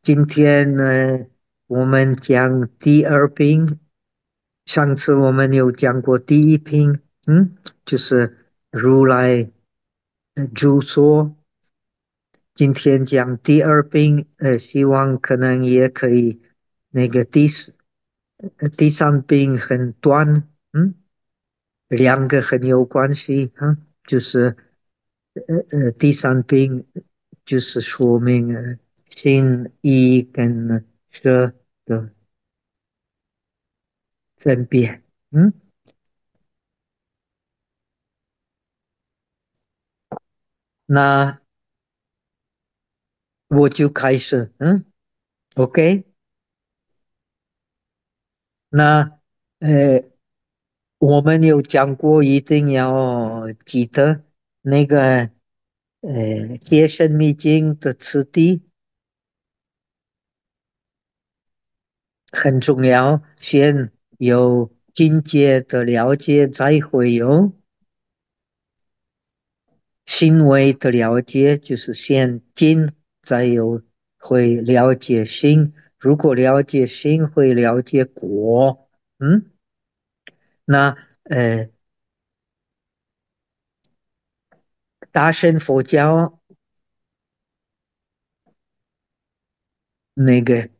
今天呢，我们讲第二品。上次我们有讲过第一品，就是如来住所。今天讲第二品，希望可能也可以。那个第三品很短，两个很有关系，就是第三品就是说明心意跟色的分别。嗯，那我就开始。OK。那呃，我们有讲过，一定要记得那个接生秘经的次第很重要，先有境界的了解，再会有行为的了解，就是先境，再有会了解心。如果了解心，会了解果。嗯，那大乘佛教那个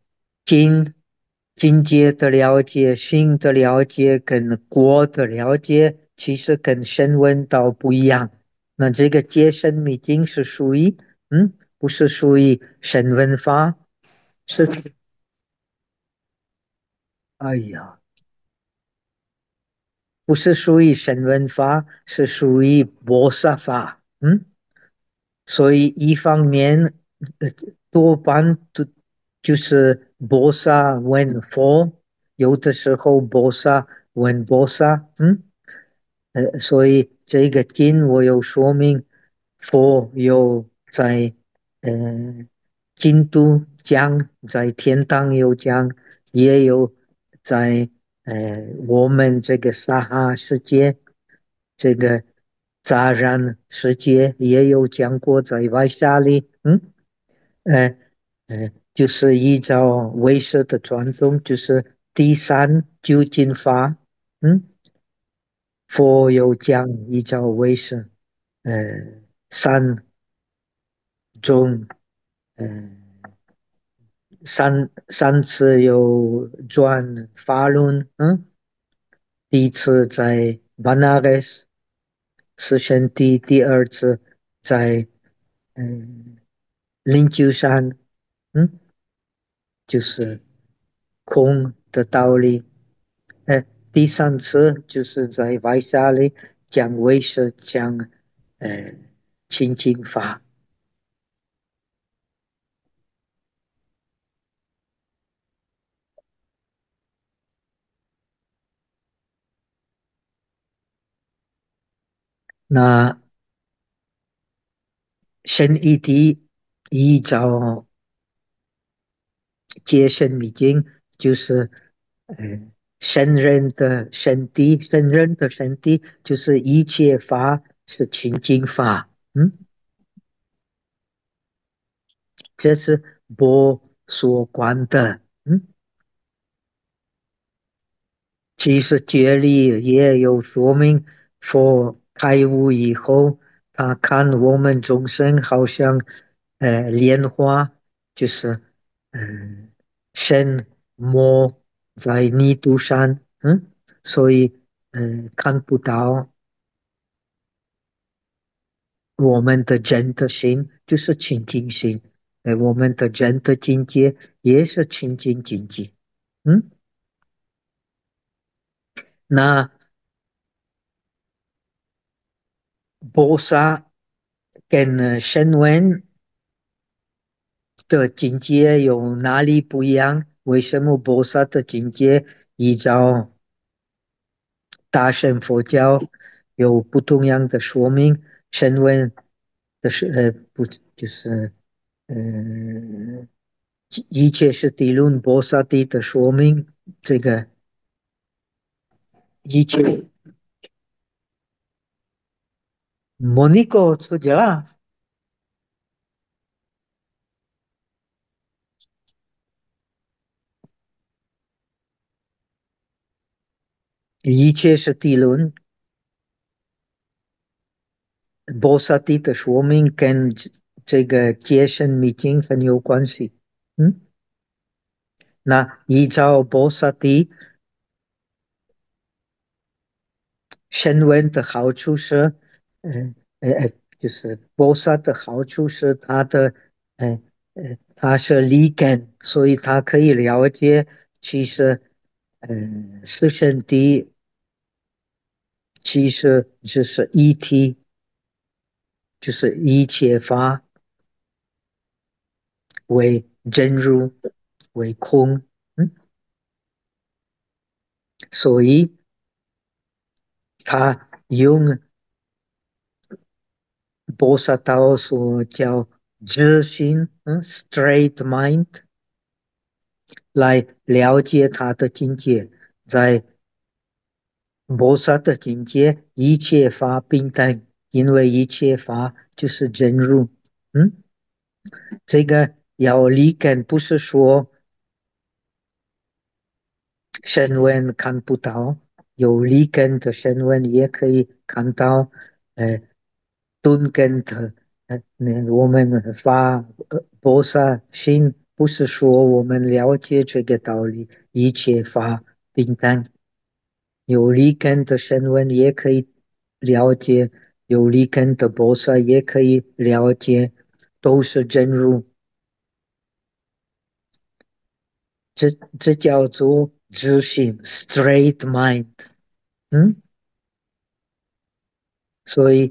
境界的了解、性的了解跟果的了解，其实跟声闻道不一样。那这个戒身密经是属于，不是属于声闻法。是。哎呀，不是属于声闻法，是属于菩萨法。所以一方面，呃，多半都就是菩萨问佛，有的时候菩萨问菩萨。所以这个经我有说明，佛有在京都讲，在天堂有讲，也有在我们这个沙哈世界，这个杂然世界也有讲过，在外沙里。呃就是依照唯识的传统，就是第三究竟法。嗯。佛有讲依照唯识，呃，三种，呃，三次有转法轮。第一次在 Banaras 四圣地，第二次在灵鹫山。嗯，就是空的道理。呃，第三次就是在外沙里讲唯识，讲呃清净法。那神一地依照接生米经，就是圣人的圣地，圣人的圣地就是一切法是清净法。这是佛所观的。其实觉里也有说明，佛开悟以后，他看我们众生好像莲花，就是嗯、神魔在泥土上。所以看不到我们的人的心，就是清净心。我们的人的境界也是清净境界。嗯，那菩萨跟声闻的境界有哪里不一样？为什么菩萨的境界依照大乘佛教有不同样的说明？声闻的是不就是呃一切是地论菩萨地的说明，这个一切莫尼哥出家。 一切是地轮，波萨蒂的说明跟这个结生密经很有关系。嗯，那依照波萨蒂声闻的好处是，嗯就是波萨的好处是它的，呃它是离根，所以它可以了解，其实，四圣谛其实就是一体，就是一切法为真如，为空。嗯，所以他用波萨道所叫知心，straight mind 来了解他的境界，在菩萨的境界，一切法平等，因为一切法就是真如。嗯，这个要理解，不是说声闻看不到，有利根的声闻也可以看到，钝根的，我们发菩萨心，不是说我们了解这个道理，一切法平等，有利根的声闻也可以了解，有利根的菩萨也可以了解，都是真如，这叫做知行 （straight mind）。嗯，所以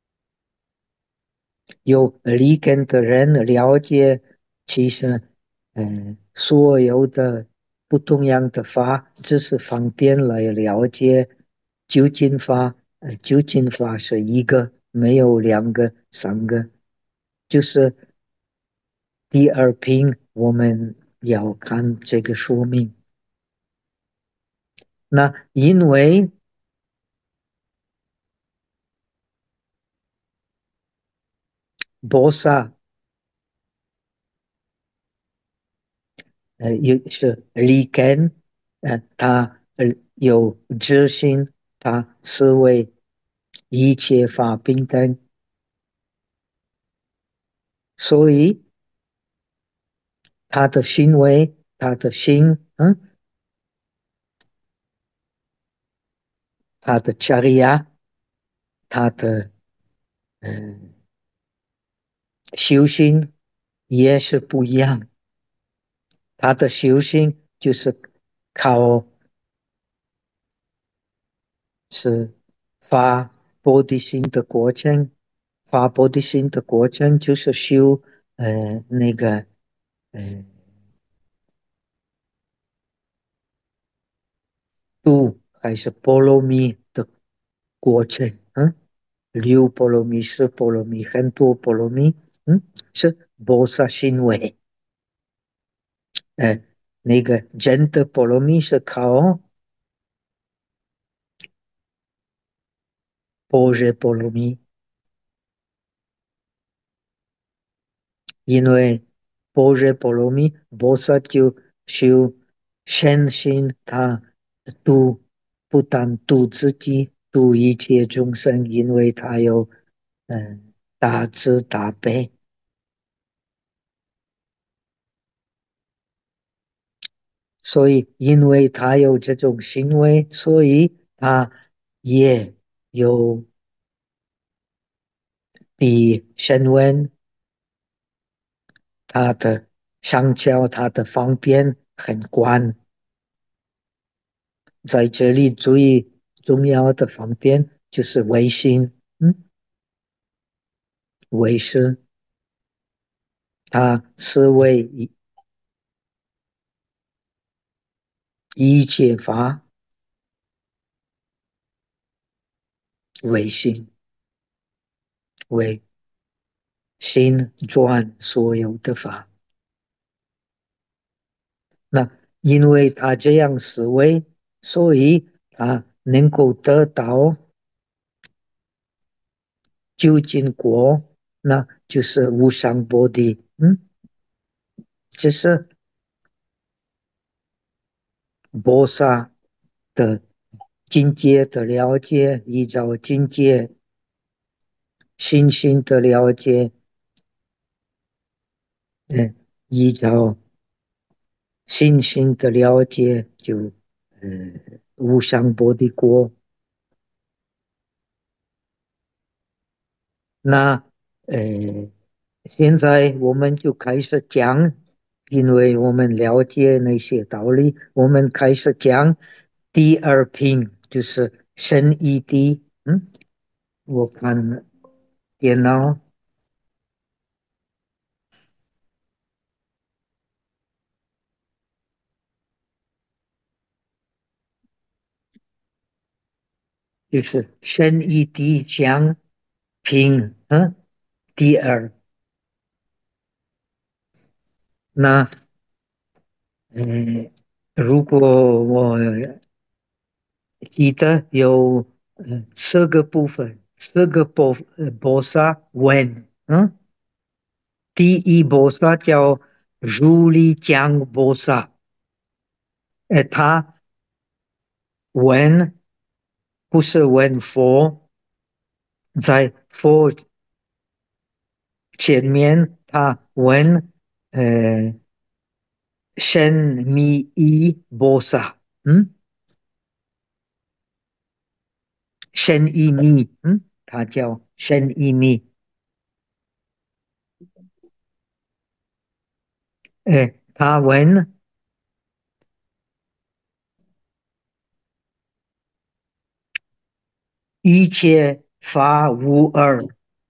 有理根的人了解，其实，所有的不同样的法，只是方便来了解究竟法。究竟法是一个，没有两个、三个，就是第二品，我们要看这个说明。那因为菩萨有是立根，他有知心，他思维一切法平等，所以他的行为，他的心，他的 chariya，他的嗯修行也是不一样。他的修行就是靠是发菩提心的过程，发菩提心的过程就是修那个呃度还是波罗蜜的过程。六波罗蜜是波罗蜜，很多波罗蜜。是菩萨行为。那个真的波罗蜜是靠般若波罗蜜，因为般若波罗蜜菩萨就修身心，他度不但度自己，度一切众生，因为他有大慈大悲，所以因为他有这种行为，所以他也有比声闻他的相较他的方便很宽。在这里最重要的方便就是微信。微是他思维一切法为心，为心转所有的法。那因为他这样思维，所以他能够得到究竟果，那就是无上波的。这是菩萨的境界的了解，依照境界信心的了解，依照信心的了解就无上波的国。那呃，现在我们就开始讲，因为我们了解那些道理，我们开始讲第二品，就是圣义谛。我看电脑就是圣义谛讲品，第二。那呃，如果我记得有四个部分，四个波萨文，第一波萨叫如来江波萨，他问不是问佛，在佛前面他问呃神密依波萨，神依密，他叫神依密，他问一切法无二，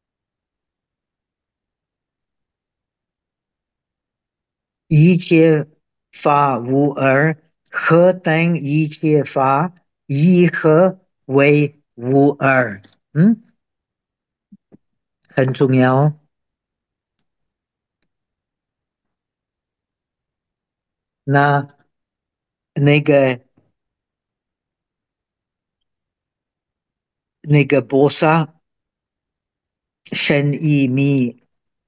一切法无二，何等一切法？以何为无二？很重要。那那个菩萨深意密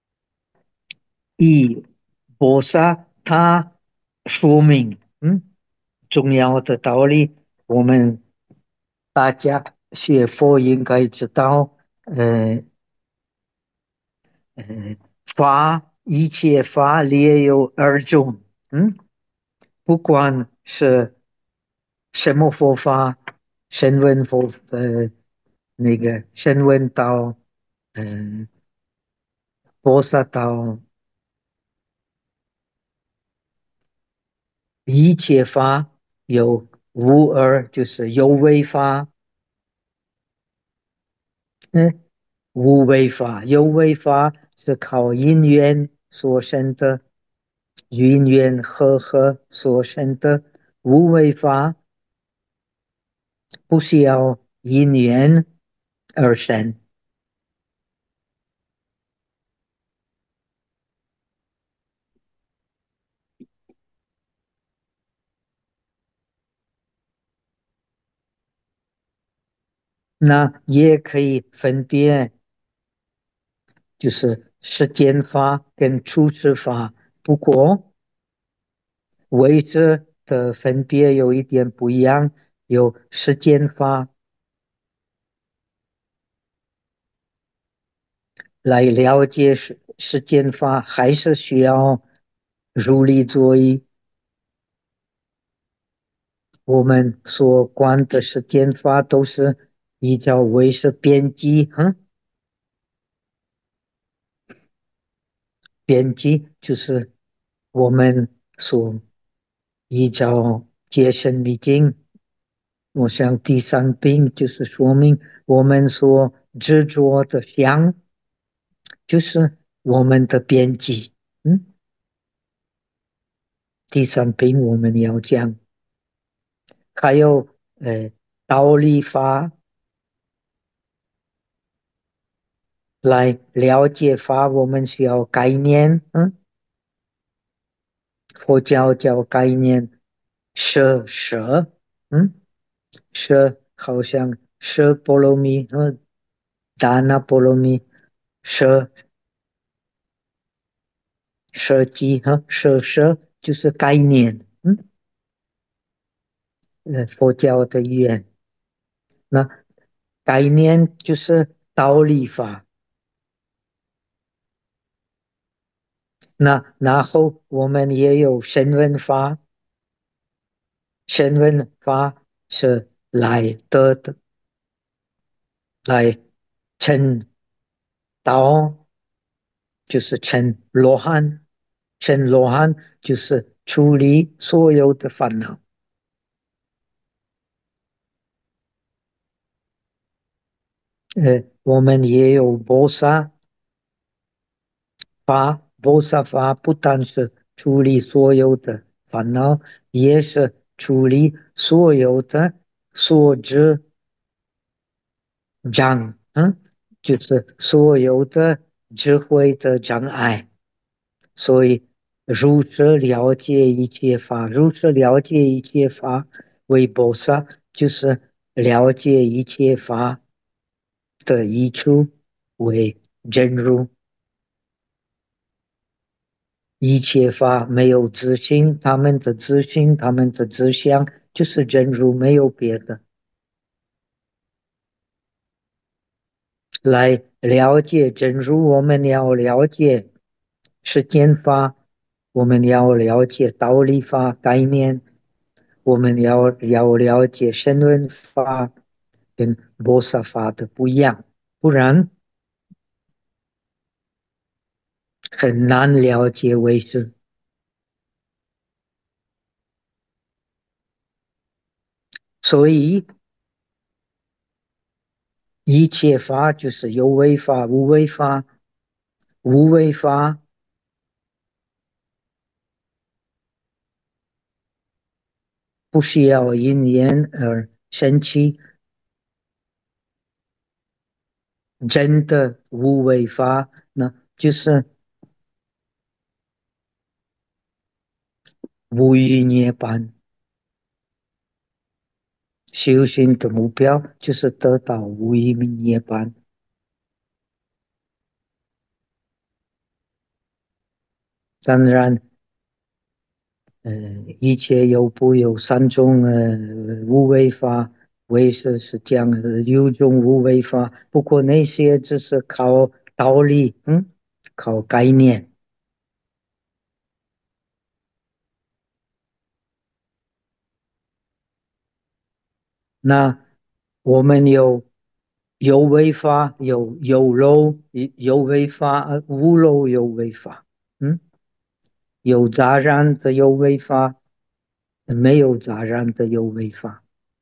意菩萨，他说明重要的道理，我们大家学佛应该知道。呃法一切法列有二种，不管是什么佛法，声闻佛，声闻道，嗯、菩萨道，一切法有无二，就是有为法，嗯，无为法，有为法是靠因缘所生的，因缘和所生的，无为法不需要因缘而生。那也可以分别，就是世间法跟出世法，不过位置的分别有一点不一样，有世间法来了解世间法，还是需要如理作意。我们所观的世间法都是依照为是边际，边际就是我们所依照戒身密经。我想第三病就是说明我们所执着的相，就是我们的边际。第三病我们要讲，还有道理法来了解法，我们需要概念。佛教叫概念舍，嗯，舍好像舍波罗蜜达那波罗蜜，舍舍己舍就是概念。佛教的语言。 那概念就是道理法。那然后我们也有声闻法，声闻法是来成道，就是成罗汉，成罗汉就是处理所有的烦恼。我们也有菩萨法，菩萨法不但是处理所有的烦恼，也是处理所有的所知障，就是所有的智慧的障碍。所以，如是了解一切法，如是了解一切法为菩萨，就是了解一切法的益处为真如。一切法没有自性，他们的自性，他们的自相就是真如，没有别的。来了解真如，我们要了解世间法，我们要了解道理法概念，我们要了解声闻法跟菩萨法的不一样，不然很难了解为师。所以一切法就是有为法、无为法。无为法不需要因缘而生起，真的无为法，那就是无余涅槃。修行的目标就是得到无余涅槃。当然，一切有不有三种无为法，为是讲六种无为法，不过那些只是靠道理，靠概念。那我们有为法，有漏有为法，无漏有为法，嗯，有杂染的有为法，没有杂染的有为法，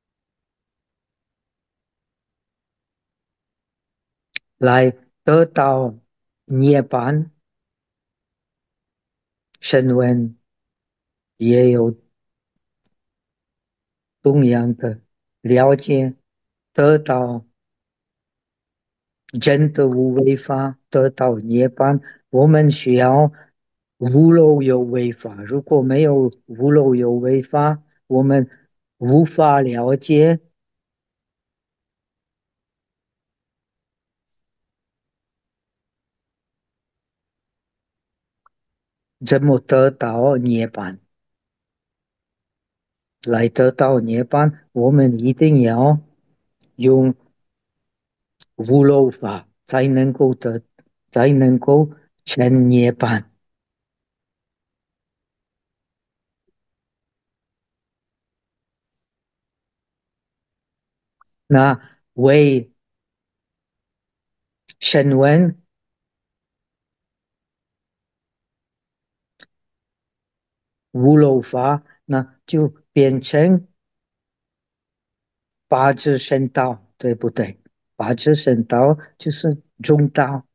来得到涅槃。声闻也有同样的了解，得到真的无为法，得到涅槃。我们需要无漏有为法，如果没有无漏有为法，我们无法了解怎么得到涅槃。来得到涅槃，我们一定要用无漏法，才能够成涅槃。那为声闻无漏法，那就变成八支圣道，对不对？八支圣道就是中道，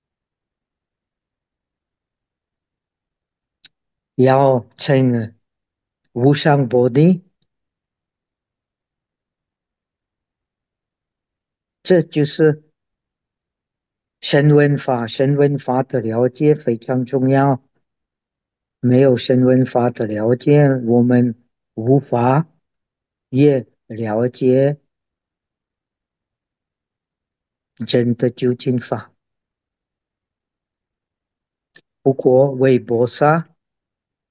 要成无上菩提，这就是声闻法。声闻法的了解非常重要，没有声闻法的了解，我们无法也了解真的究竟法。不过为菩萨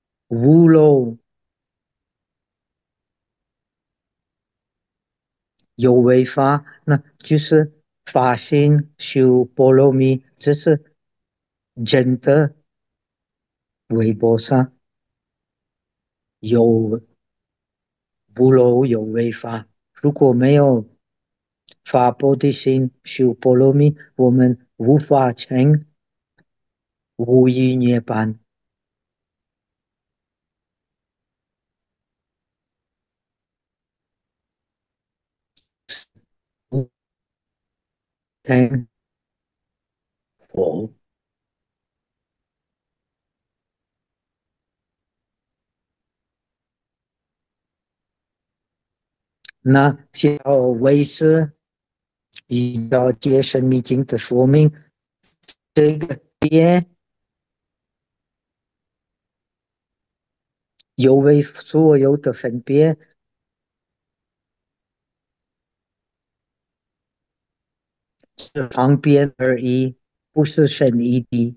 无漏有为法，那就是发心修波罗蜜，这是真的微波萨有不漏有为法。如果没有发菩提心修波罗蜜，我们无法成无余涅槃。无成佛。那小为师依照《戒深密经》的说明，这个别有为所有的分别是方便而已，不是深义的。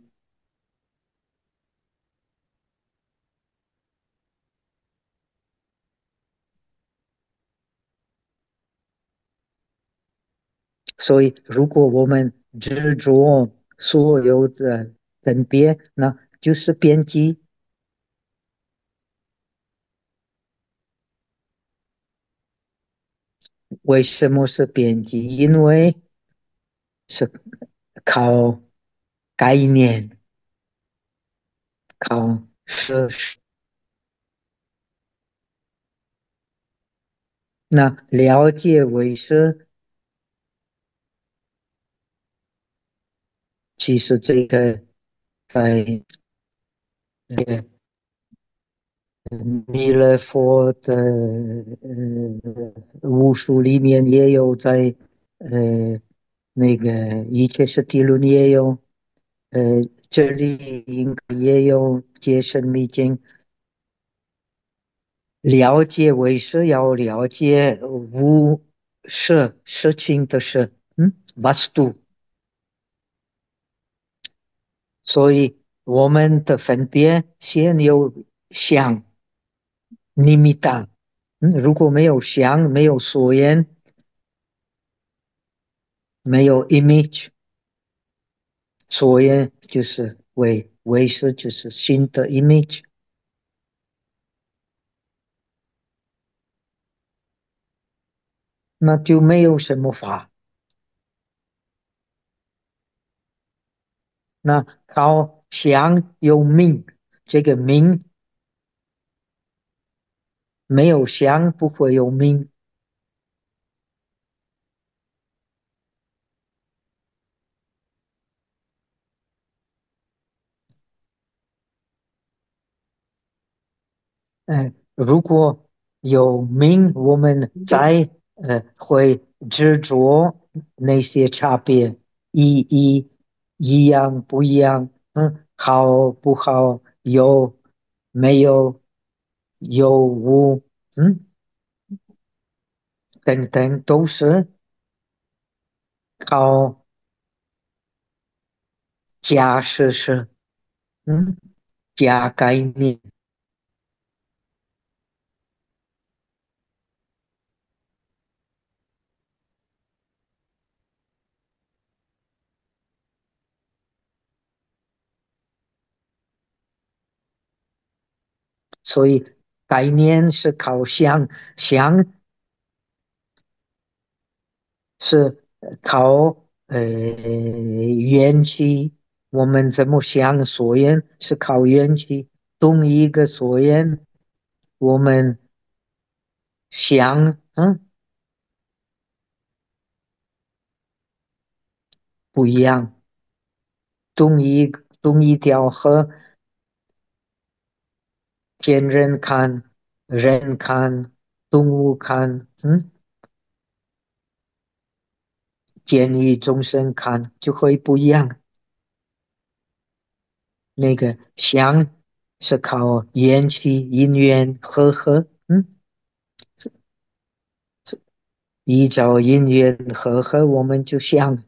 所以，如果我们执着所有的分别，那就是边际。为什么是边际？因为是靠概念，靠事实。那了解为是，其实这个在弥勒佛的巫术里面也有在，呃那个一切是地论也有，这里应该也有解深密经。了解为是要了解无事情的事，vastu。所以我们的分别先有想 nimitta。如果没有想，没有所言，没有 image，所言就是为是就是新的 image，那就没有什么法。那靠想有命，这个命没有想不会有命。如果有命，我们再会执着那些差别，一样不一样，好不好，有没有，有无，嗯，等等，都是靠假事实，嗯，假概念。所以概念是靠想，想是靠元气。我们怎么想所言是靠元气，同一个所言，我们想，不一样。同一条河，天人看，人看，动物看，监狱众生看就会不一样。那个想是靠元气因缘和，依照因缘和我们就想，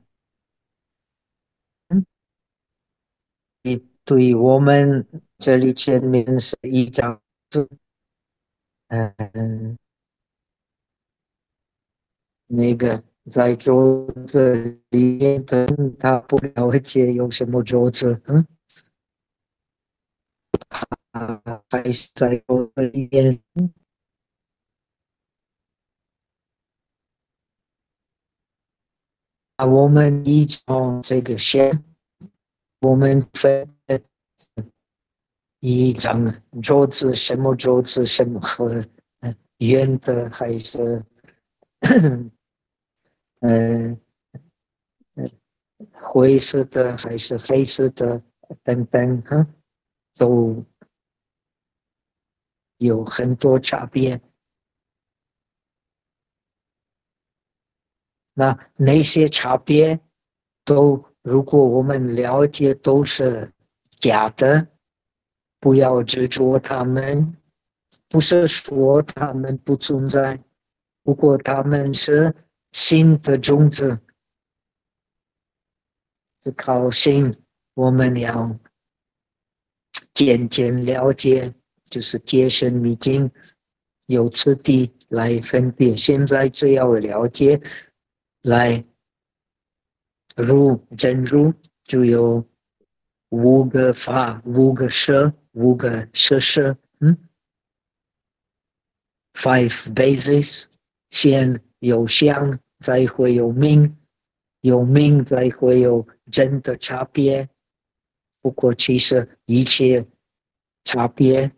对我们这里前面是一张字，嗯、 那个在桌子里面的，他不了解有什么桌子，还是在桌子里面。我们依照这个线，我们分一张桌子，什么桌子，什么和圆的还是呃灰色的还是黑色的等等，都有很多差别。那些差别都，如果我们了解都是假的，不要执着他们，不是说他们不存在，不过他们是新的种子，是靠心，我们要渐渐了解，就是戒身密经，有次第来分别。现在只要了解，来入真如，就有五个法，五个舍，五个舍舍，five bases，先有相，再会有命，有命才会有真的差别。不过其实一切差别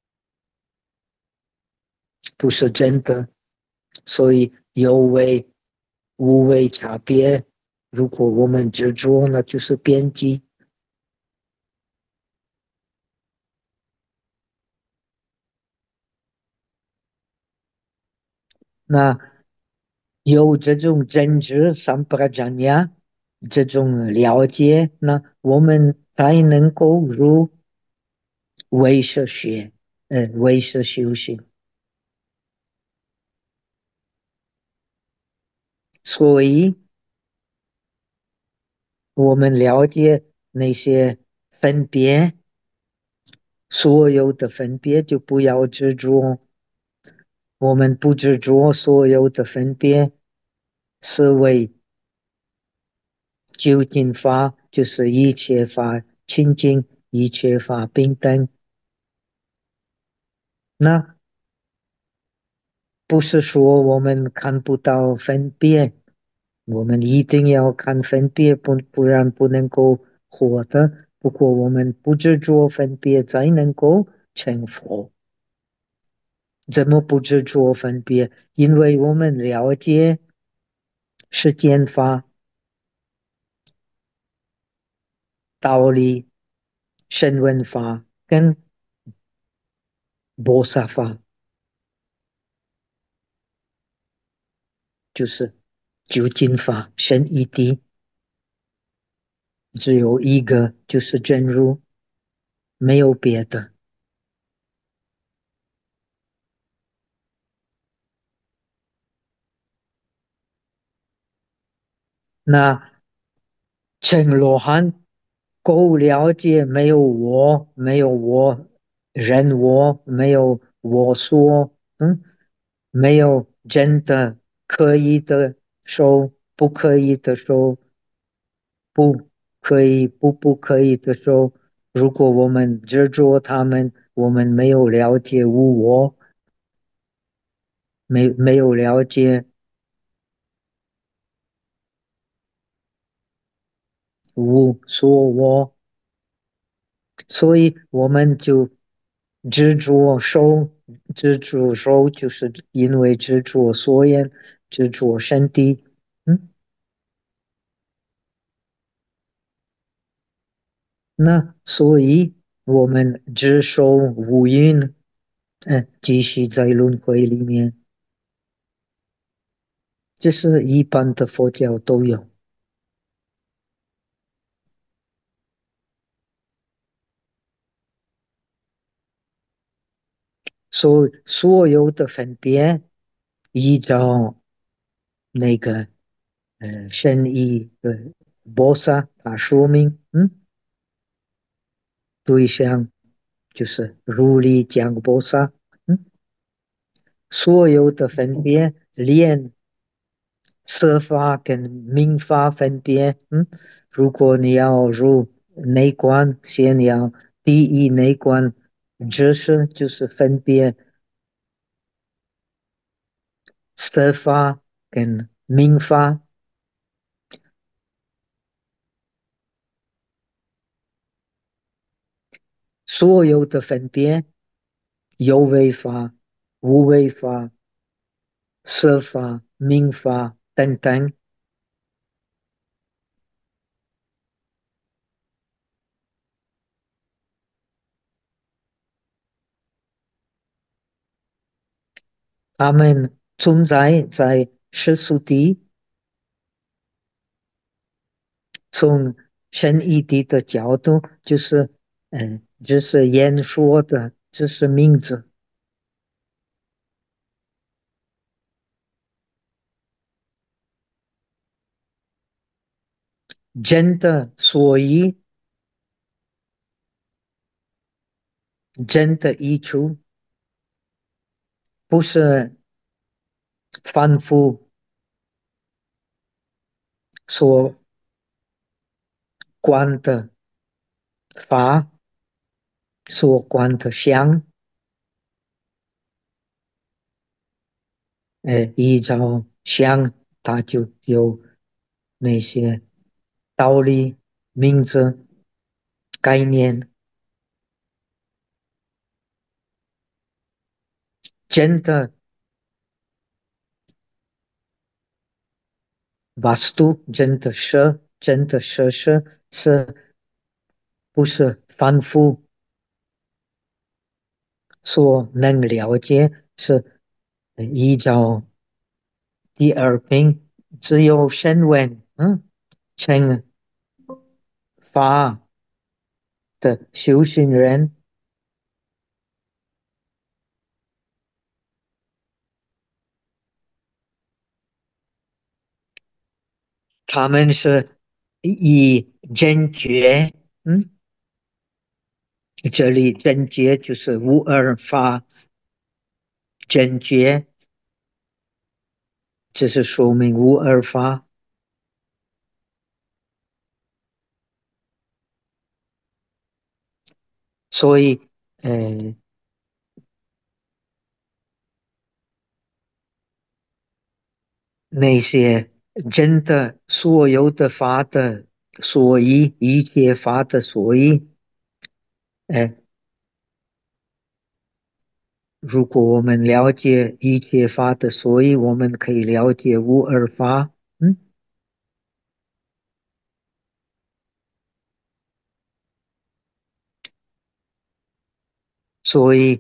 不是真的，所以有为无为差别。如果我们执着，那就是边际。那有这种真知 sampajanya 这种了解，那我们才能够入唯识学，唯识修行。所以，我们了解那些分别，所有的分别就不要执着。我们不执着所有的分别，是为究竟法，就是一切法清净，一切法平等。那不是说我们看不到分别，我们一定要看分别，不然不能够活的。不过我们不执着分别，才能够成佛。怎么不执着分别？因为我们了解世间法、道理、声闻法跟菩萨法，就是究竟法、深一谛，只有一个，就是真如，没有别的。那陈罗汉够了解，没有我，没有我，人我，没有我说，没有真的可以的手，不可以的手，不可以不可以的手。如果我们执着他们，我们没有了解无我，没有了解无所我，所以我们就执着手，执着手，就是因为执着所言，执着身体，那所以我们执手无云，继续在轮回里面，这是一般的佛教都有，所有的分别，依照那个深意的菩萨他说明，对象就是如理讲菩萨，所有的分别连色法跟名法分别，如果你要入内观，先要第一内观知识，就是分别色法跟名法，所有的分别，有为法、无为法、色法、名法等等，它们存在在世俗谛，从深义谛的角度，只是言说的，只是名字。真的，所以真的益处不是反复所观的法，所观的相，依照相，它就有那些道理、名字、概念。真的 vastu，真的是不是反复所能了解，是依照第二品，只有声闻，成法的修行人，他们是以真觉，这里真觉就是无二法真觉，这是说明无二法，所以呃那些真的所有的法的所依，一切法的所依，呃，如果我们了解一切法的所依，我们可以了解无二法，所以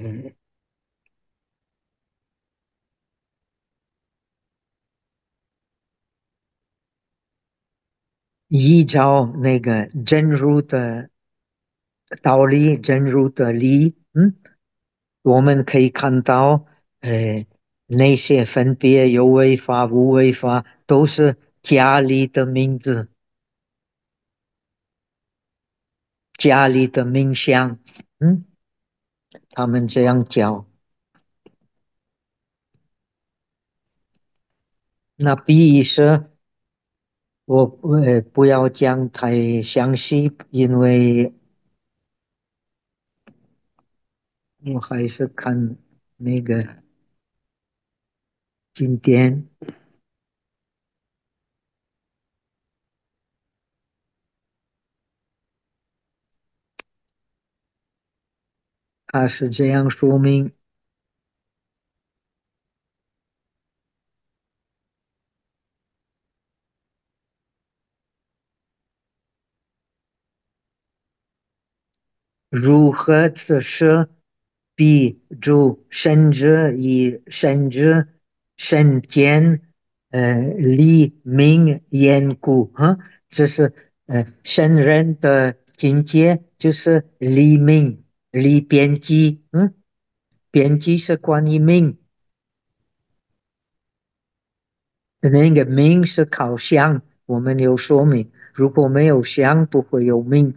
依照那个真如的道理，真如的理，我们可以看到，那些分别有为法、无为法，都是家里的名字，家里的名相，他们这样教。那 B 是我不要讲太详细，因为我还是看那个经典，他是这样说明。如何测试比诸圣者以圣者圣见立名言故这是圣人的境界，就是立名立边际，边际是关于名，那个名是靠相，我们有说明，如果没有相，不会有名。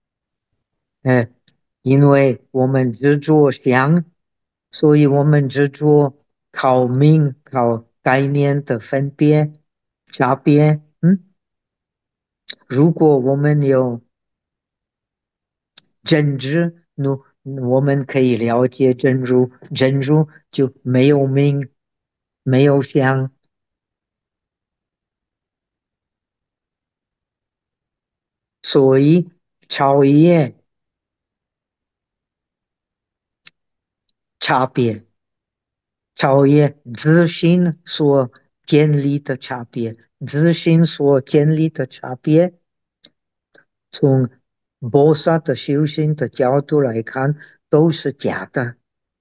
因为我们执着想，所以我们执着靠名、靠概念的分别。 差别。如果我们有珍珠，那我们可以了解珍珠就没有名，没有香，所以超越差别，超越自信所建立的差别，自信所建立的差别，从菩萨的修行的角度来看，都是假的。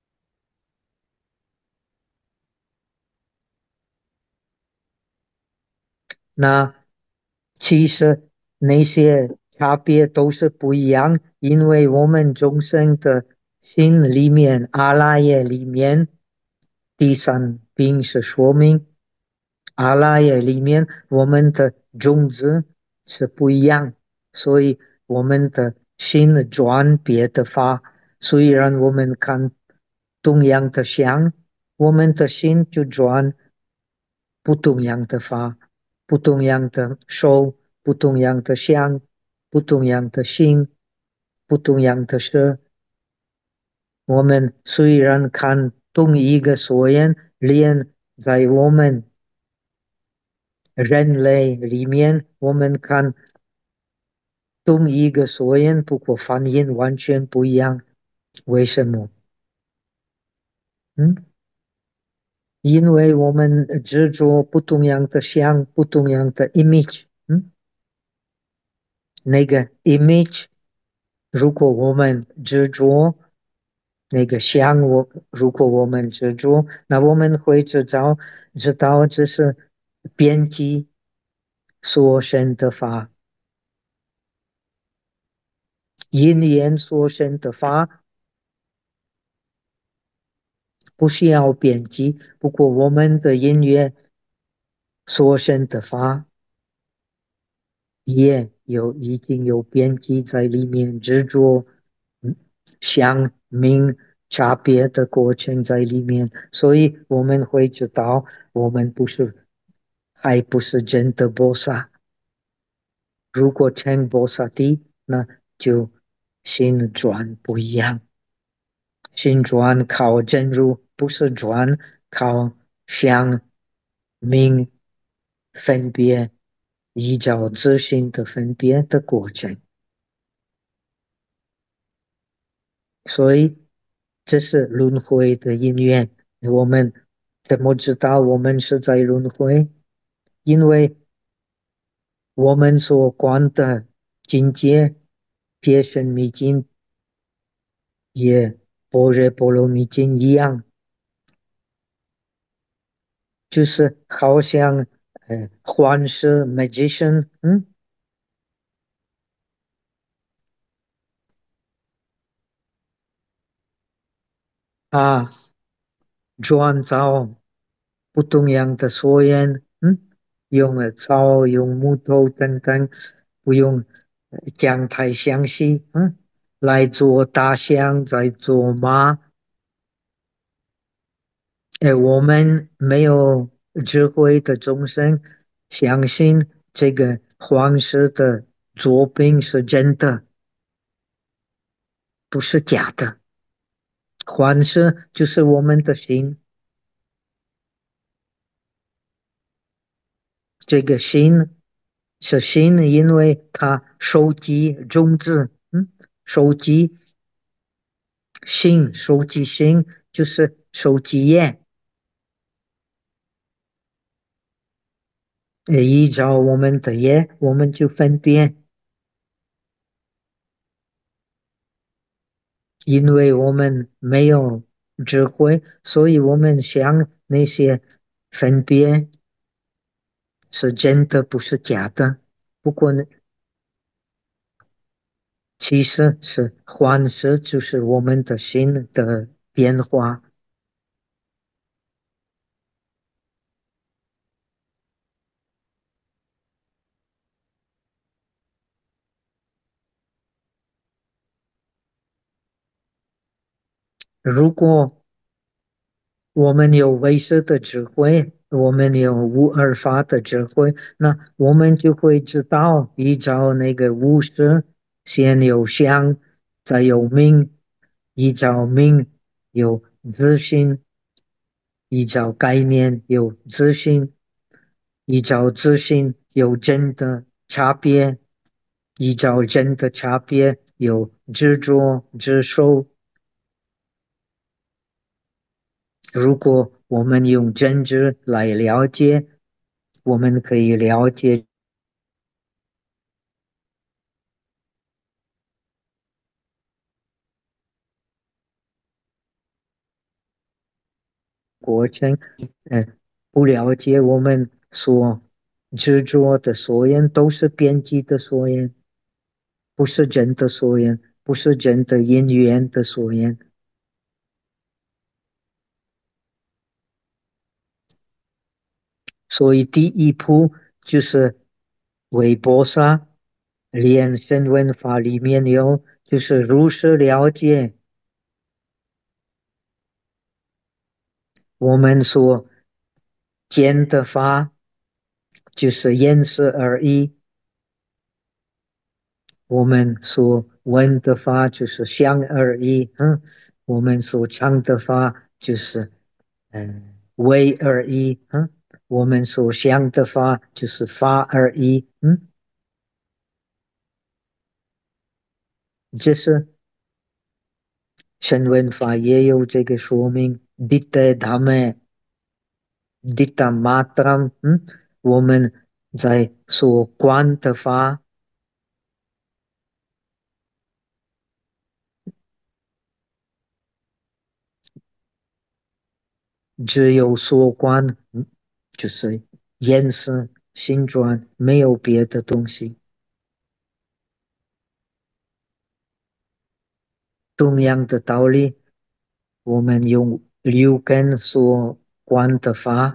那其实那些差别都是不一样，因为我们众生的心里面，阿赖耶里面，第三并是说明阿赖耶里面我们的种子是不一样，所以我们的心转别的法。虽然我们看同样的相，我们的心就转不同样的法。不同样的手，不同样的相，不同样的心，不同样的事。我们虽然看同一个所言，连在我们人类里面，我们看同一个所言，不过反应完全不一样。为什么？嗯，因为我们执着不同样的相，不同样的 image。那个 image，如果我们执着那个像如果我们执着，那我们会知道这是编辑所生的法，因缘所生的法不需要编辑，不过我们的因缘所生的法已经有编辑在里面，执着嗯相名差别的过程在里面，所以我们会知道我们还不是真的菩萨。如果成菩萨地，那就心转不一样，心转靠真如，不是转靠相名分别，依照自性的分别的过程。所以这是轮回的因缘。我们怎么知道我们是在轮回？因为我们所观的境界，别生密境也般若波罗蜜经一样，就是好像幻视 magician，他创造不同样的所言，用了草，用木头等等，不用讲太详细，来做大象，再做马。我们没有智慧的众生，相信这个皇室的作品是真的，不是假的。皇室就是我们的心，这个心是心，因为它收集种子，收集收集心就是收集业，依照我们的业，我们就分辨。因为我们没有智慧，所以我们想那些分别是真的，不是假的。不过呢，其实是幻视，就是我们的心的变化。如果我们有唯识的智慧， 我们有无二法的智慧，那我们就会知道，依照那个无事，先有相，再有命，依照命有自信，依照概念有自信，依照自信有真的差别，依照真的差别有执着、执受。如果我们用真知来了解，我们可以了解过程，不了解我们所执着的所言都是编辑的所言，不是真的所言，不是真的因缘的所言。所以第一步就是为菩萨练声闻法里面有，就是如实了解我们所见的法，就是颜色而已。我们所闻的法就是香而已，我们所唱的法就是味而已，我们所想的法就是法而已，这是声闻法也有这个说明，ditta dhamma ditta matram，我们在所观的法只有所观，就是颜色、形状，没有别的东西。同样的道理，我们用六根所观的法，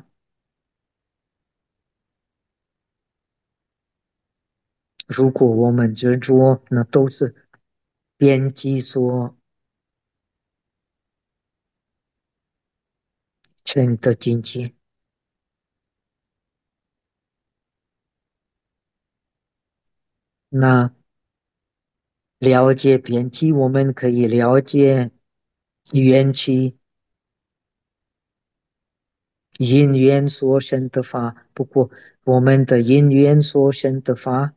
如果我们执着，那都是边际所成的境界。那了解边际，我们可以了解缘起因缘所生的法。不过，我们的因缘所生的法，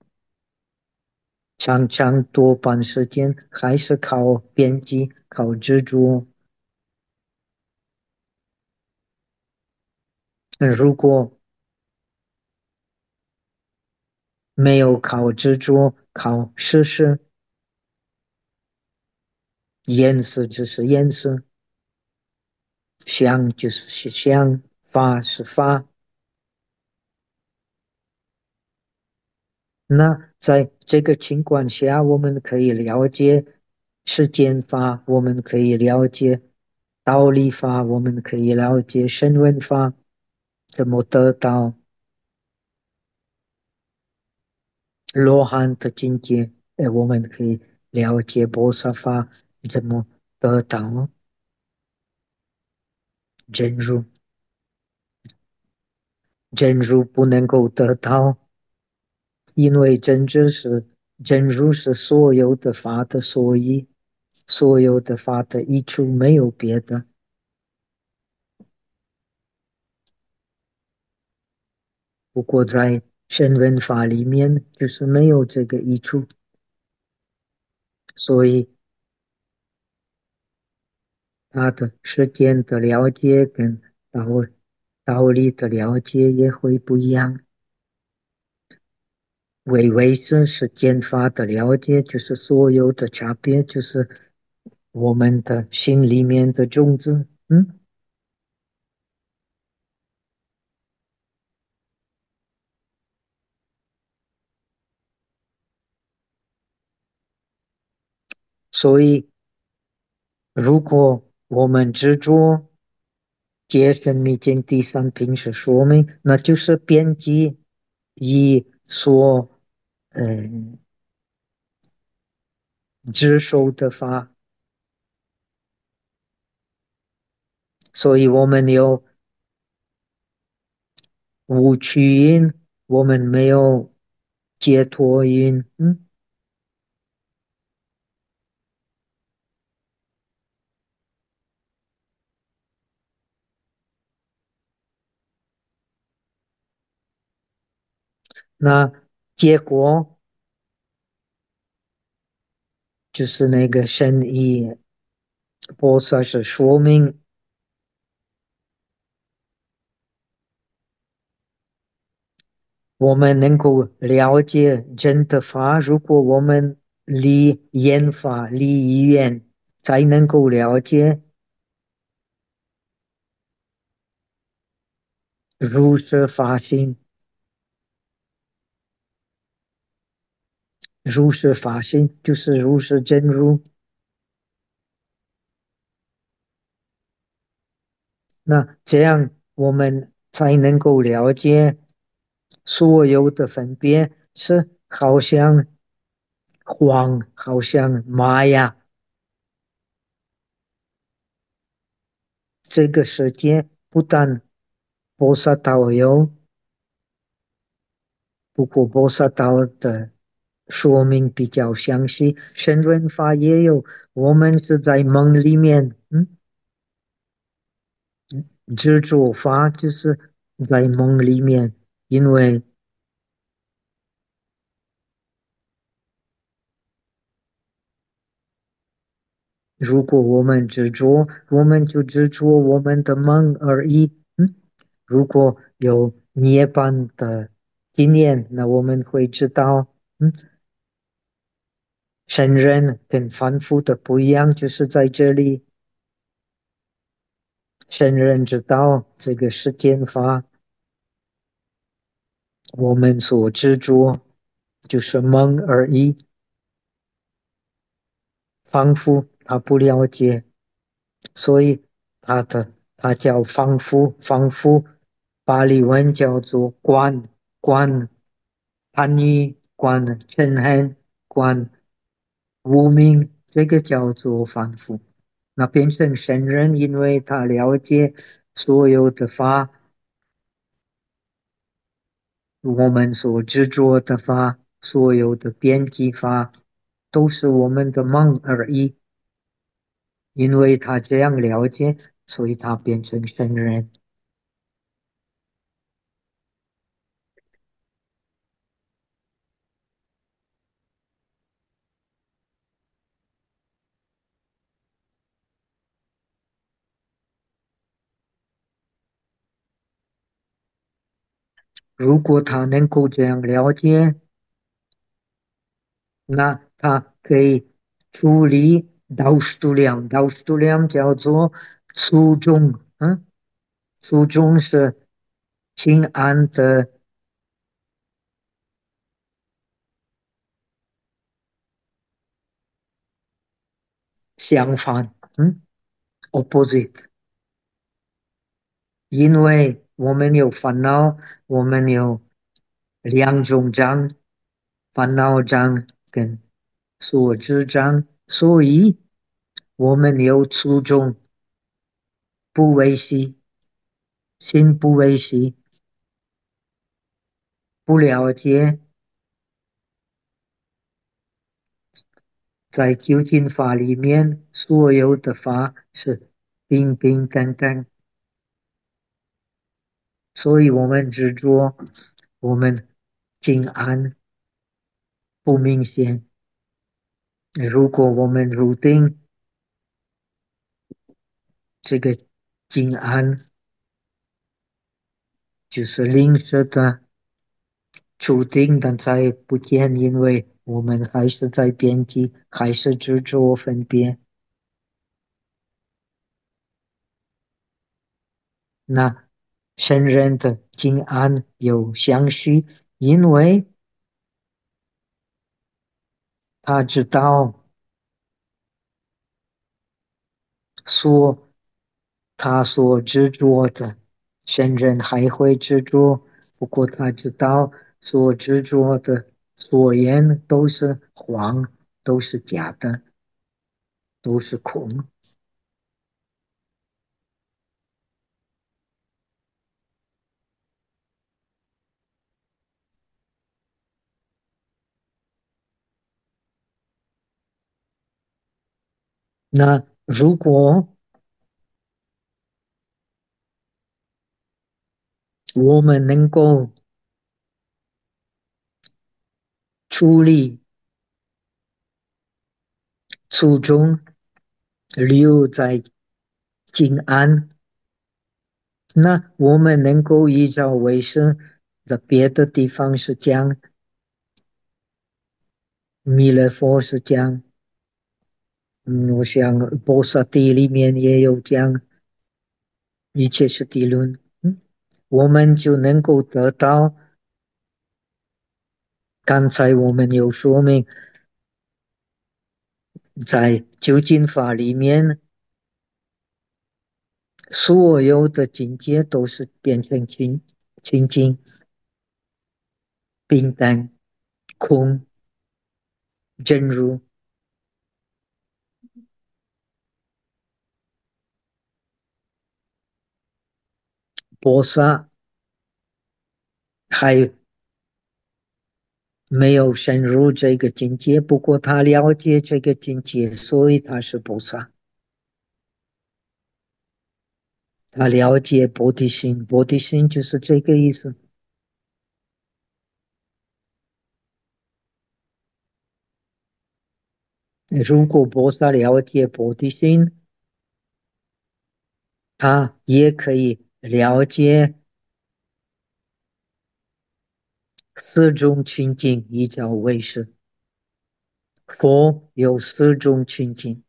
常常多半时间还是靠边际、靠执着。如果没有靠执着，靠事实，颜色就是颜色，相就是相，法是法。那在这个情况下，我们可以了解世间法，我们可以了解道理法，我们可以了解声闻法，怎么得到罗汉的境界？我们可以了解菩萨法，怎么得到真如？真如不能够得到，因为真如是所有的法的所依，所有的法的益处，没有别的。不过在声闻法里面，就是没有这个益处，所以他的时间的了解跟道道理的了解也会不一样。唯识是间法的了解，就是所有的差别，就是我们的心里面的种子，所以如果我们执着戒身密经第三品是说明，那就是编辑以所执守的法，所以我们有无趣因，我们没有解脱因。那结果就是那个圣意菩萨是说明我们能够了解真的法，如果我们离研法、离医院，才能够了解如是法性。如是法性就是如是真如，那这样我们才能够了解所有的分别是好像谎，好像玛雅，这个世界不但菩萨道有，不过菩萨道的说明比较详细，声闻法也有，我们是在梦里面，执着法就是在梦里面，因为如果我们执着，我们就执着我们的梦而已。如果有涅槃的经验，那我们会知道，圣人跟凡夫的不一样，就是在这里，圣人知道这个世间法，我们所执着就是梦而已。凡夫他不了解，所以他叫凡夫，凡夫巴利文叫做观贪欲、观嗔恨、观无明，这个叫做凡夫。那变成圣人，因为他了解所有的法，我们所执着的法，所有的边际法，都是我们的梦而已。因为他这样了解，所以他变成圣人。如果他能够这样了解，那他可以处理导师度量，导师度量叫做初中，初中是清安的相反，opposite，因为我们有烦恼，我们有两种障，烦恼障跟所知障，所以我们有初中不维系，心不维系，不了解，在究竟法里面，所有的法是平平等等，所以我们执着，我们静安不明显。如果我们入定，这个静安就是临时的注定的在不见，因为我们还是在边际，还是执着分别。那圣人的静安有相续，因为他知道所他所执着的，圣人还会执着，不过他知道所执着的所言都是谎，都是假的，都是空。 那如果我们能够处理初衷留在静安，那我们能够依照为师的别的地方是讲，弥勒佛是讲，我想波萨地里面也有讲，一切是地论，我们就能够得到刚才我们有说明，在究竟法里面，所有的境界都是变成清净、平等、空、真如、菩萨，还没有深入这个境界，不过他了解这个境界，所以他是菩萨。他了解菩提心，菩提心就是这个意思。如果菩萨了解菩提心，他也可以了解四种情境，依照为是。佛有四种情境，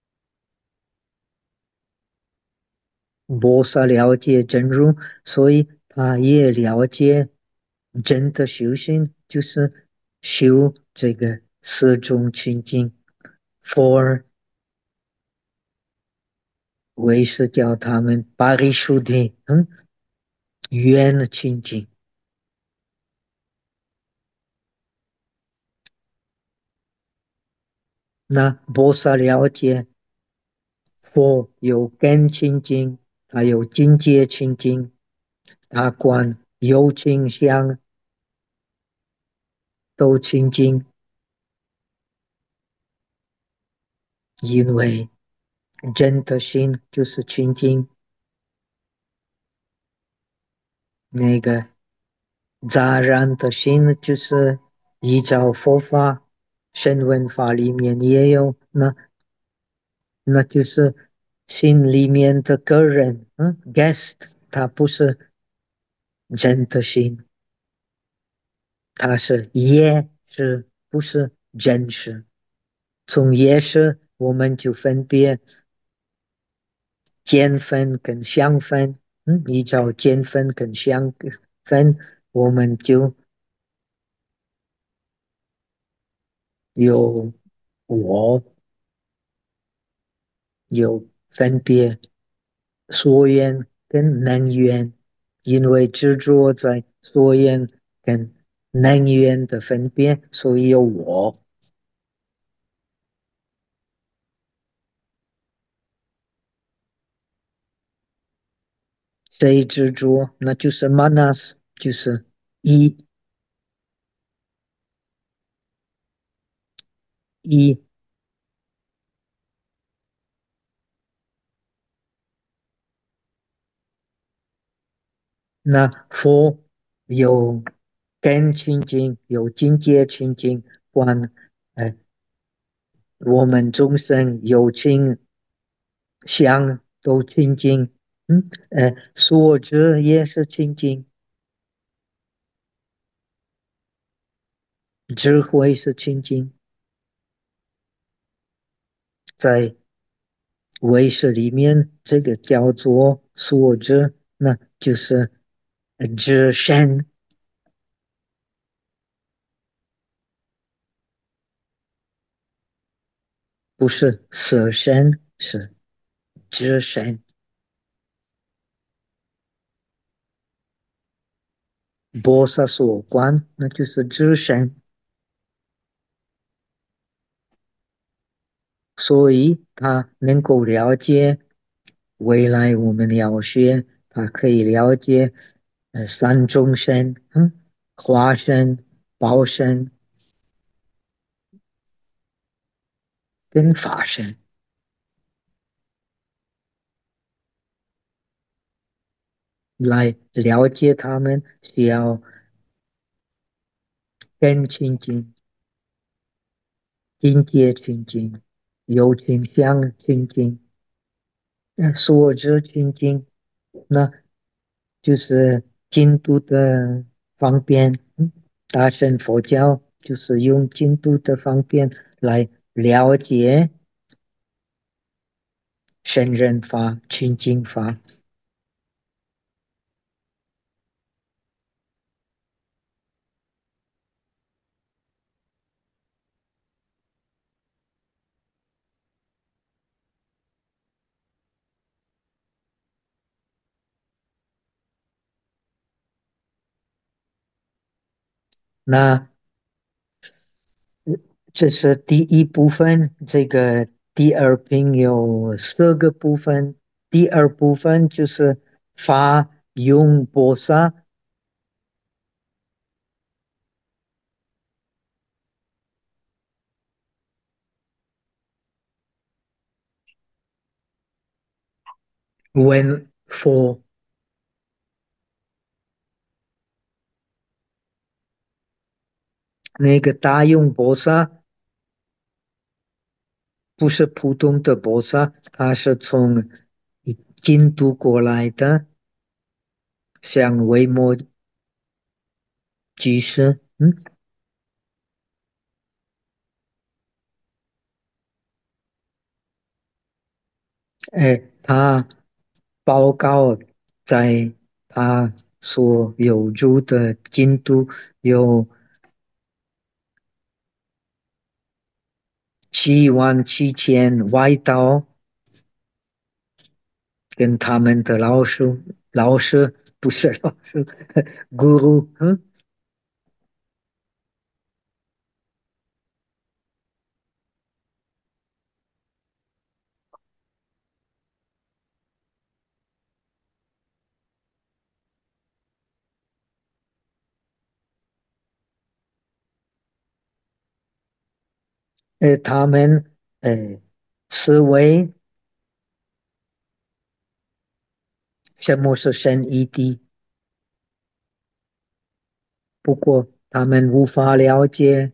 菩萨了解真如，所以他也了解真的修行，就是修这个四种情境。佛为是叫他们巴黎树的，圆的情境。那菩萨了解佛有根清净，他有境界清净，他观有情相都清净，因为真的心就是清净，那个杂然的心就是依照佛法、声闻法里面也有，那就是心里面的个人，guest，他不是真的心，他是也是不是真实？从也是我们就分别见分跟相分，依照见分跟相分，我们就有我有分别所缘跟能缘，因为执着在所缘跟能缘的分别，所以有我。谁执着，那就是 manas，就是一一。那佛有根清净，有境界清净，观呃我们众生有情相都清净，所知也是清净，智慧是清净，在唯识里面，这个叫做所知，那就是知身，不是色身，是知身。菩萨所观，那就是知身。所以他能够了解未来我们要学，他可以了解三种身，化身、报身跟法身。 来了解他们，需要更亲近、境界亲近、有倾向亲近、所知亲近，那就是京都的方便。大乘佛教就是用京都的方便来了解圣人法、清净法。那这是第一部分，这个第二品有4个部分。第二部分就是法用菩萨问佛，那个大用菩萨不是普通的菩萨，他是从京都过来的，像维摩居士。他报告在他所有住的京都有77000外道，跟他们的老师不是老师，guru。他们思维什么是神义的，不过他们无法了解，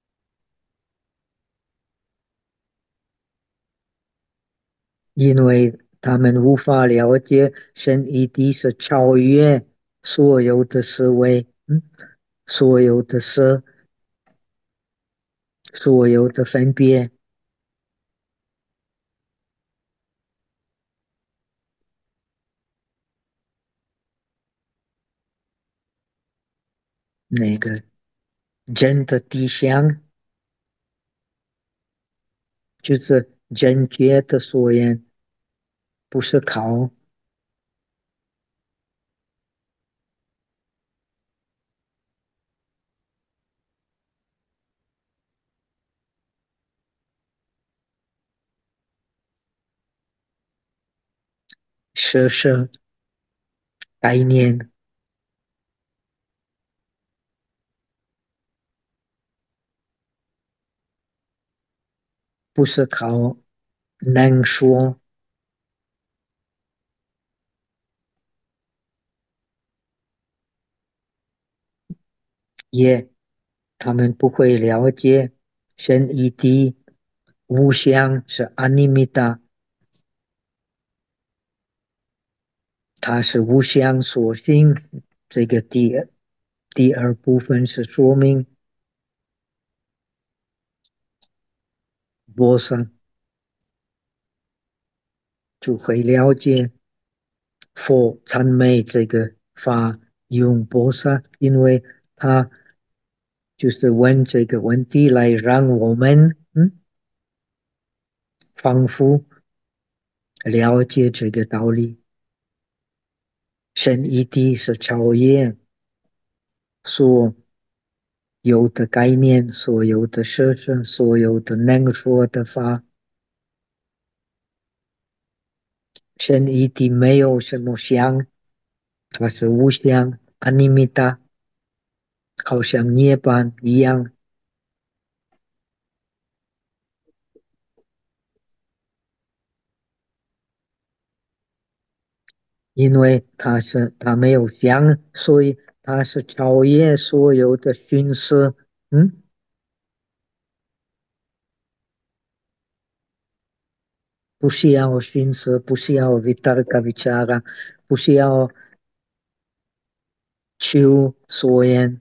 因为他们无法了解神义的是超越所有的思维，所有的色，所有的分别。那个真的地相就是真觉的所言，不是靠设设概念，不是靠能说，也他们不会了解神一体无相是阿尼米达，它是无相所性。这个第二部分是说明波萨就会了解佛赞美这个法用波萨，因为他就是问这个问题来让我们仿佛了解这个道理。神一定是超越所有的概念，所有的设施，所有的能说的法。神一定没有什么相，它是无相，阿尼米达，好像涅槃一样。 因为他没有相，所以他是超越所有的熏色。嗯，不需要熏色，不需要 vitarka vichara，不需要求所言，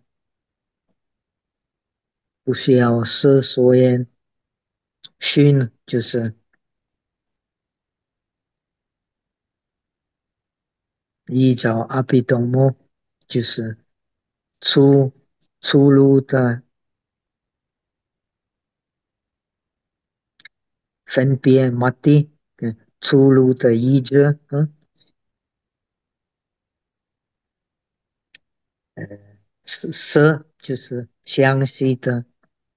不需要思所言，熏就是依照阿毗多摩，就是出出入的分别 mati，出入的意志。色就是详细的、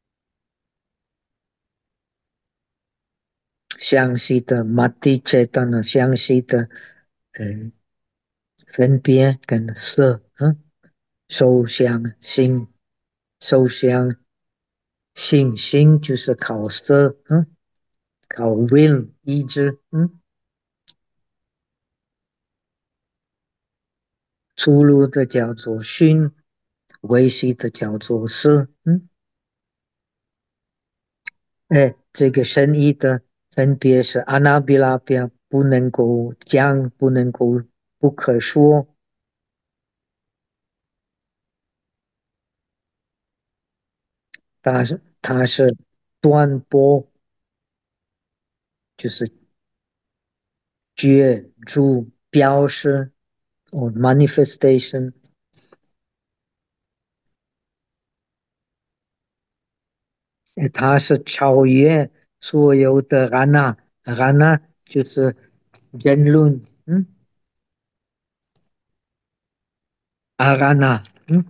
详细的 mati chetana，详细的呃分别跟色。受想行，受想行就是靠色。靠 will 意志。出入的叫做熏，维系的叫做色。这个生意的分别是阿那比拉比亚，不能够讲，不能够不可说。它是断波，就是觉住表示哦 manifestation。它是超越所有的阿那就是人论。阿拉那。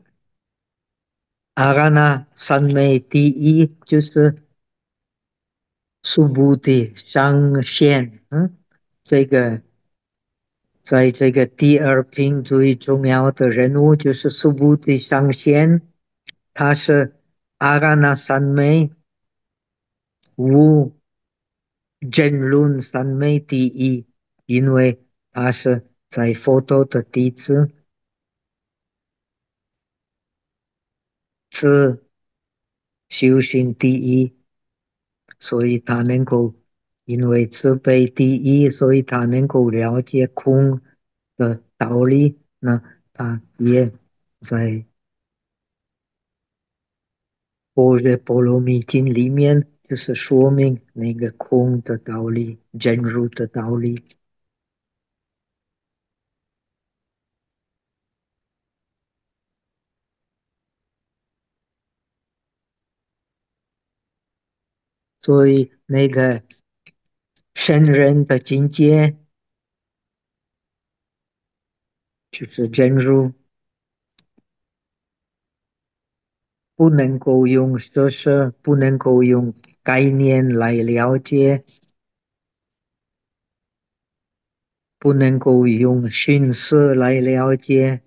阿拉那三昧第一就是苏布的上限。这个在这个第二品最重要的人物就是苏布的上限，他是阿拉那三昧无真论三昧第一，因为他是在佛陀的弟子，是修行第一，所以他能够因为慈悲第一，所以他能够了解空的道理。那他也在般若波罗蜜经里面就是说明那个空的道理、真如的道理。所以那个圣人的境界就是真如，不能够用设施，不能够用概念来了解，不能够用寻思来了解。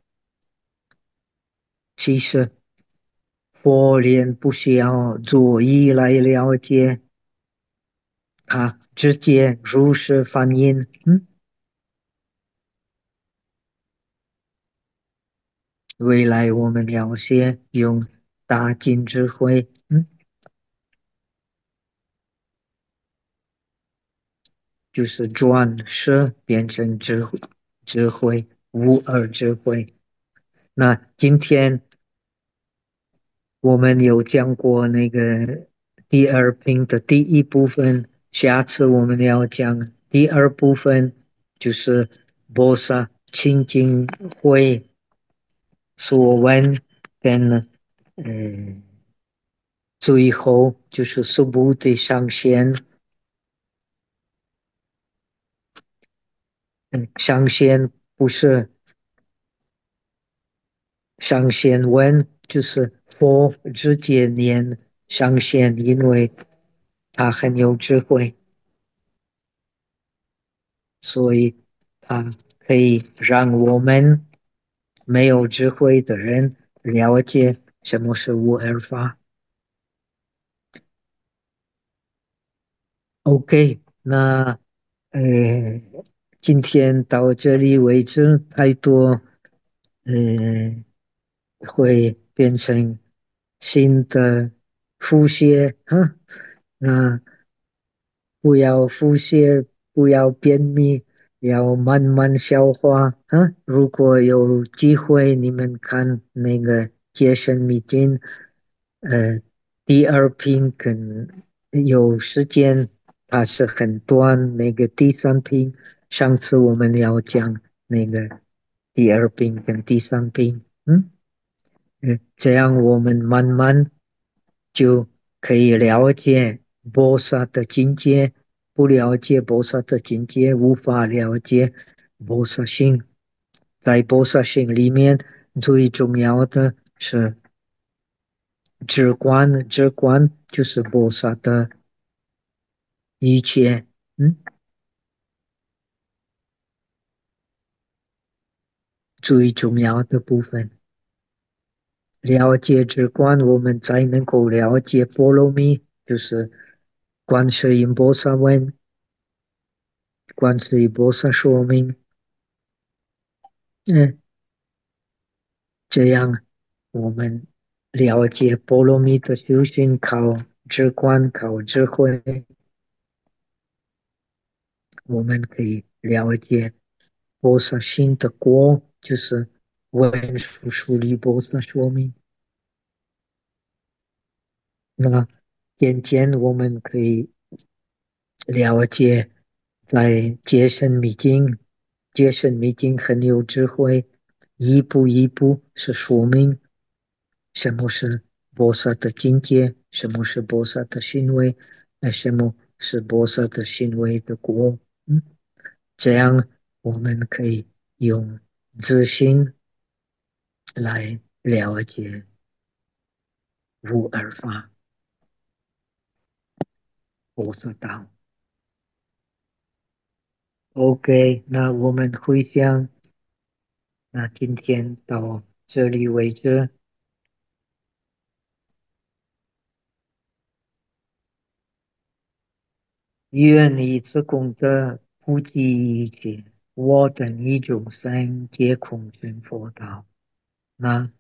其实佛连不需要作意来了解，他直接如实反映。未来我们要学用大尽智慧。就是转识变成智慧，无二智慧。那今天我们有讲过那个第二品的第一部分，下次我们要讲第二部分，就是菩萨清净会所闻跟最后就是速部的上限。上限不是上线文，就是佛直接念上线，因为他很有智慧，所以他可以让我们没有智慧的人了解什么是无二法。OK，那呃今天到这里为止，太多，会变成新的腹泻哈。那不要腹泻，不要便秘，要慢慢消化啊。如果有机会，你们看那个健身迷津，第二篇跟有时间，它是很短，那个第三篇，上次我们要讲那个第二篇跟第三篇，这样我们慢慢就可以了解菩萨的境界，不了解菩萨的境界，无法了解菩萨性。在菩萨性里面，最重要的是直观，直观就是菩萨的一切，嗯，最重要的部分。了解直观，我们才能够了解波罗蜜，就是观世音菩萨问，观世音菩萨说明，嗯，这样我们了解波罗蜜的修行，靠直观，靠智慧，我们可以了解菩萨心的果，就是文殊疏利菩萨说明。那渐渐我们可以了解，在接生密经，接生密经很有智慧，一步一步是说明什么是菩萨的境界，什么是菩萨的行为，什么是菩萨的行为的果。嗯，这样我们可以用自信来了解无二法菩萨道。OK，那我们回想，那今天到这里为止。愿以此功德普济一切，我等一众生皆空成佛道。那